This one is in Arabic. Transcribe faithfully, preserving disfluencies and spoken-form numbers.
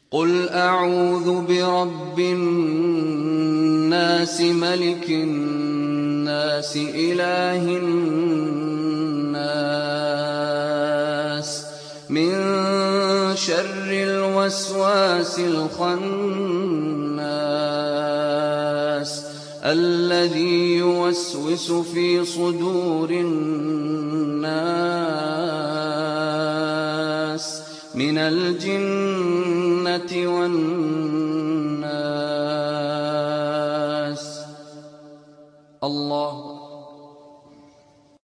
قُلْ أَعُوذُ بِرَبِّ النَّاسِ مَلِكِ النَّاسِ إِلَٰهِ النَّاسِ مِن شَرِّ الْوَسْوَاسِ الْخَنَّاسِ الَّذِي يُوَسْوِسُ فِي صُدُورِ النَّاسِ مِنَ الْجِنَّةِ وَالنَّاسِ. الله